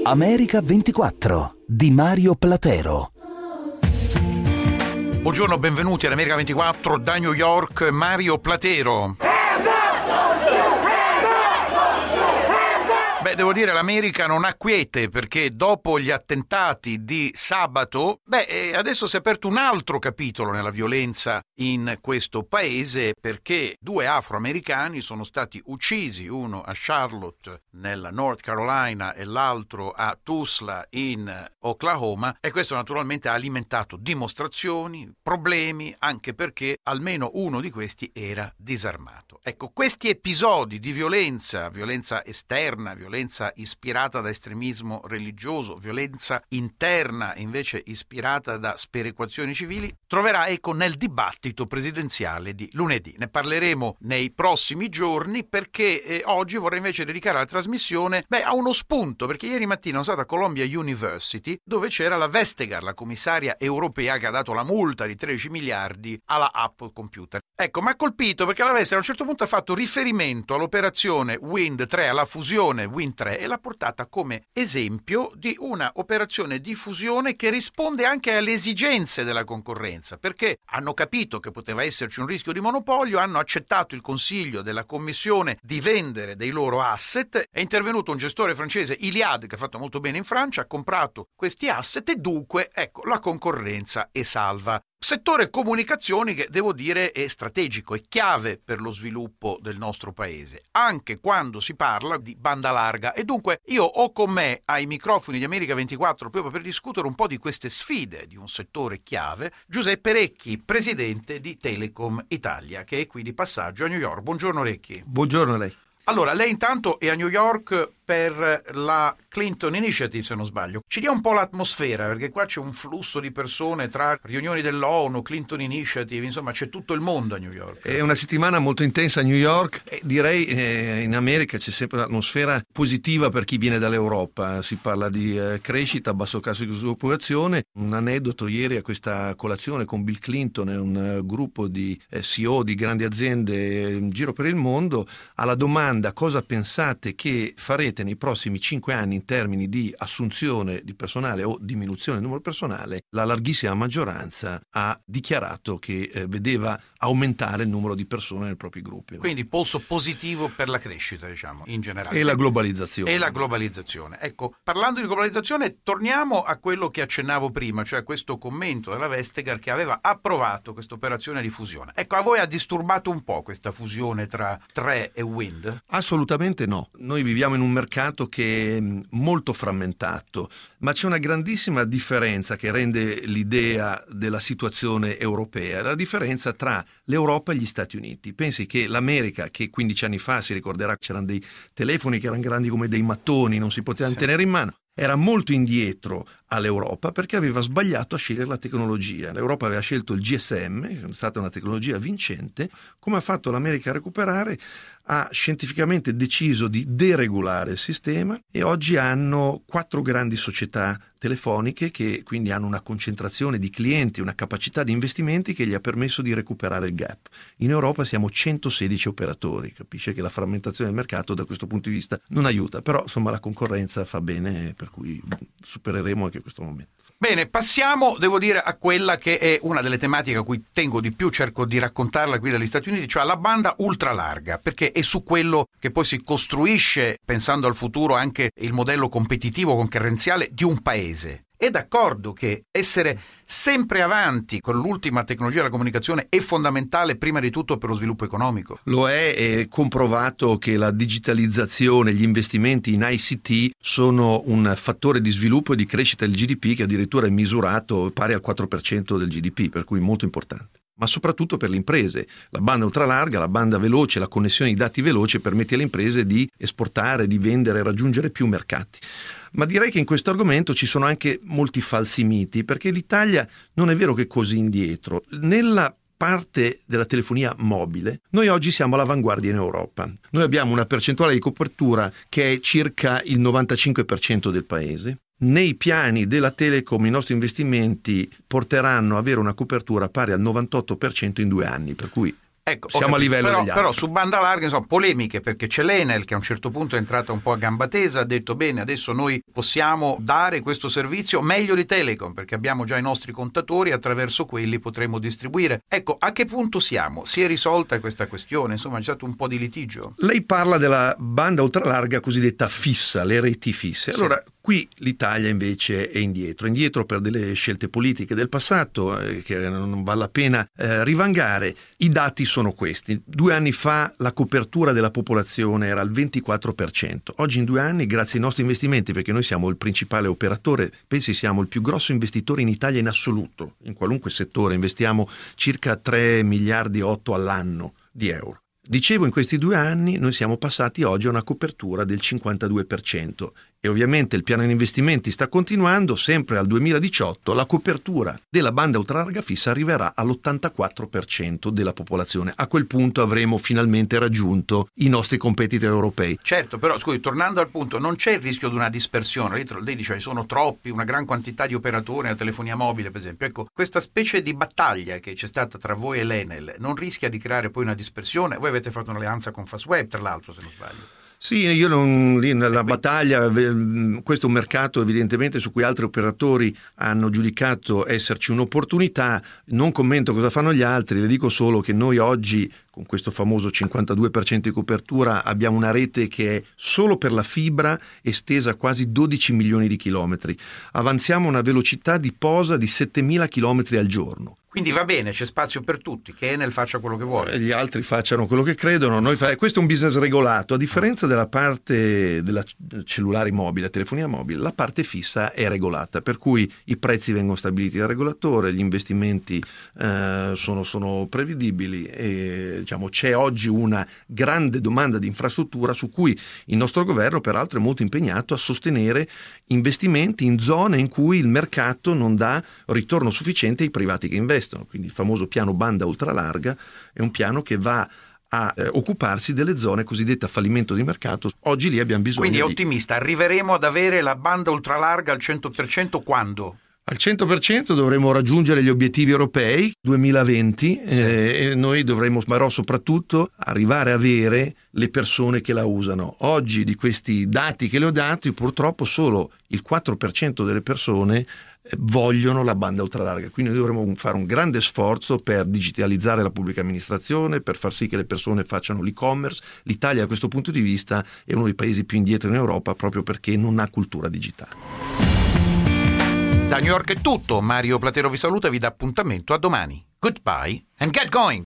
America 24 di Mario Platero. Buongiorno, benvenuti all'America 24 da New York, Mario Platero. Beh, devo dire, l'America non ha quiete, perché dopo gli attentati di sabato, adesso si è aperto un altro capitolo nella violenza in questo paese, perché due afroamericani sono stati uccisi, uno a Charlotte nella North Carolina e l'altro a Tulsa in Oklahoma, e questo naturalmente ha alimentato dimostrazioni, problemi, anche perché almeno uno di questi era disarmato. Ecco, questi episodi di violenza esterna, violenza ispirata da estremismo religioso, violenza interna invece ispirata da sperequazioni civili, troverà eco nel dibattito presidenziale di lunedì. Ne parleremo nei prossimi giorni, perché oggi vorrei invece dedicare la trasmissione a uno spunto, perché ieri mattina sono stato a Columbia University, dove c'era la Vestager, la commissaria europea che ha dato la multa di 13 miliardi alla Apple Computer. Ecco, mi ha colpito perché la Vestager a un certo punto ha fatto riferimento all'operazione Wind 3, alla fusione Wind 3, e l'ha portata come esempio di una operazione di fusione che risponde anche alle esigenze della concorrenza, perché hanno capito che poteva esserci un rischio di monopolio, hanno accettato il consiglio della commissione di vendere dei loro asset, è intervenuto un gestore francese, Iliad, che ha fatto molto bene in Francia, ha comprato questi asset e dunque, ecco, la concorrenza è salva. Settore comunicazioni che, devo dire, è strategico, è chiave per lo sviluppo del nostro paese, anche quando si parla di banda larga. E dunque io ho con me ai microfoni di America 24, proprio per discutere un po' di queste sfide di un settore chiave, Giuseppe Recchi, presidente di Telecom Italia, che è qui di passaggio a New York. Buongiorno Recchi. Buongiorno a lei. Allora, lei intanto è a New York per la Clinton Initiative, se non sbaglio. Ci dia un po' l'atmosfera, perché qua c'è un flusso di persone tra riunioni dell'ONU, Clinton Initiative, insomma c'è tutto il mondo a New York. È una settimana molto intensa a New York e direi in America c'è sempre un'atmosfera positiva per chi viene dall'Europa. Si parla di crescita, basso tasso di disoccupazione. Un aneddoto: ieri a questa colazione con Bill Clinton e un gruppo di CEO di grandi aziende in giro per il mondo, alla domanda cosa pensate che farete nei prossimi 5 anni in termini di assunzione di personale o diminuzione del numero personale, la larghissima maggioranza ha dichiarato che vedeva aumentare il numero di persone nei propri gruppi. Quindi polso positivo per la crescita, diciamo, in generale. E la globalizzazione. E la globalizzazione. Ecco, parlando di globalizzazione, torniamo a quello che accennavo prima, cioè questo commento della Vestager che aveva approvato questa operazione di fusione. Ecco, a voi ha disturbato un po' questa fusione tra 3 e Wind? Assolutamente no. Noi viviamo in un mercato che è molto frammentato, ma c'è una grandissima differenza che rende l'idea della situazione europea, la differenza tra l'Europa e gli Stati Uniti. Pensi che l'America, che 15 anni fa, si ricorderà, c'erano dei telefoni che erano grandi come dei mattoni, non si potevano tenere in mano, era molto indietro all'Europa perché aveva sbagliato a scegliere la tecnologia. L'Europa aveva scelto il GSM, che è stata una tecnologia vincente. Come ha fatto l'America a recuperare? Ha scientificamente deciso di deregolare il sistema e oggi hanno 4 grandi società telefoniche che quindi hanno una concentrazione di clienti, una capacità di investimenti che gli ha permesso di recuperare il gap. In Europa siamo 116 operatori, capisce che la frammentazione del mercato da questo punto di vista non aiuta, però insomma la concorrenza fa bene, per cui supereremo anche questo momento. Bene, passiamo, devo dire, a quella che è una delle tematiche a cui tengo di più, cerco di raccontarla qui dagli Stati Uniti, cioè la banda ultralarga, perché è su quello che poi si costruisce, pensando al futuro, anche il modello competitivo concorrenziale di un paese. È d'accordo che essere sempre avanti con l'ultima tecnologia della comunicazione è fondamentale prima di tutto per lo sviluppo economico? Lo è comprovato che la digitalizzazione, gli investimenti in ICT sono un fattore di sviluppo e di crescita del GDP che addirittura è misurato pari al 4% del GDP, per cui molto importante. Ma soprattutto per le imprese. La banda ultralarga, la banda veloce, la connessione di dati veloce permette alle imprese di esportare, di vendere, raggiungere più mercati. Ma direi che in questo argomento ci sono anche molti falsi miti, perché l'Italia non è vero che è così indietro. Nella parte della telefonia mobile, noi oggi siamo all'avanguardia in Europa. Noi abbiamo una percentuale di copertura che è circa il 95% del paese. Nei piani della Telecom i nostri investimenti porteranno ad avere una copertura pari al 98% in 2 anni, per cui Ecco, siamo a livello degli altri. Però su banda larga, insomma, polemiche, perché c'è l'Enel che a un certo punto è entrata un po' a gamba tesa, ha detto bene, adesso noi possiamo dare questo servizio meglio di Telecom, perché abbiamo già i nostri contatori, attraverso quelli potremo distribuire. Ecco, a che punto siamo? Si è risolta questa questione? Insomma, c'è stato un po' di litigio. Lei parla della banda ultralarga cosiddetta fissa, le reti fisse. Sì. Allora, qui l'Italia invece è indietro per delle scelte politiche del passato che non vale la pena rivangare. I dati sono questi. 2 anni fa la copertura della popolazione era al 24%. Oggi in 2 anni, grazie ai nostri investimenti, perché noi siamo il principale operatore, pensi siamo il più grosso investitore in Italia in assoluto, in qualunque settore, investiamo circa 3 miliardi e 8 all'anno di euro. Dicevo, in questi 2 anni noi siamo passati oggi a una copertura del 52% e ovviamente il piano di investimenti sta continuando. Sempre al 2018 la copertura della banda ultralarga fissa arriverà all'84% della popolazione. A quel punto avremo finalmente raggiunto i nostri competitor europei. Certo, però scusi, tornando al punto, non c'è il rischio di una dispersione. Lei dice ci sono troppi, una gran quantità di operatori nella telefonia mobile, per esempio. Ecco, questa specie di battaglia che c'è stata tra voi e l'Enel non rischia di creare poi una dispersione? Voi avete fatto un'alleanza con Fastweb, tra l'altro, se non sbaglio. Sì, io non lì nella battaglia, questo è un mercato evidentemente su cui altri operatori hanno giudicato esserci un'opportunità. Non commento cosa fanno gli altri, le dico solo che noi oggi con questo famoso 52% di copertura abbiamo una rete che è solo per la fibra estesa a quasi 12 milioni di chilometri. Avanziamo a una velocità di posa di 7.000 chilometri al giorno. Quindi va bene, c'è spazio per tutti, che Enel faccia quello che vuole. Gli altri facciano quello che credono, questo è un business regolato. A differenza della parte della cellulare mobile, telefonia mobile, la parte fissa è regolata, per cui i prezzi vengono stabiliti dal regolatore, gli investimenti sono prevedibili e diciamo c'è oggi una grande domanda di infrastruttura su cui il nostro governo peraltro è molto impegnato a sostenere investimenti in zone in cui il mercato non dà ritorno sufficiente ai privati che investono. Quindi il famoso piano banda ultralarga è un piano che va a occuparsi delle zone cosiddette a fallimento di mercato. Oggi lì abbiamo bisogno. Quindi è ottimista, arriveremo ad avere la banda ultralarga al 100% quando? Al 100% dovremo raggiungere gli obiettivi europei 2020 sì. E noi dovremo però soprattutto arrivare a avere le persone che la usano. Oggi di questi dati che le ho dati purtroppo solo il 4% delle persone vogliono la banda ultralarga, quindi dovremo fare un grande sforzo per digitalizzare la pubblica amministrazione, per far sì che le persone facciano l'e-commerce. L'Italia da questo punto di vista è uno dei paesi più indietro in Europa proprio perché non ha cultura digitale. Da New York è tutto, Mario Platero vi saluta e vi dà appuntamento a domani. Goodbye and get going!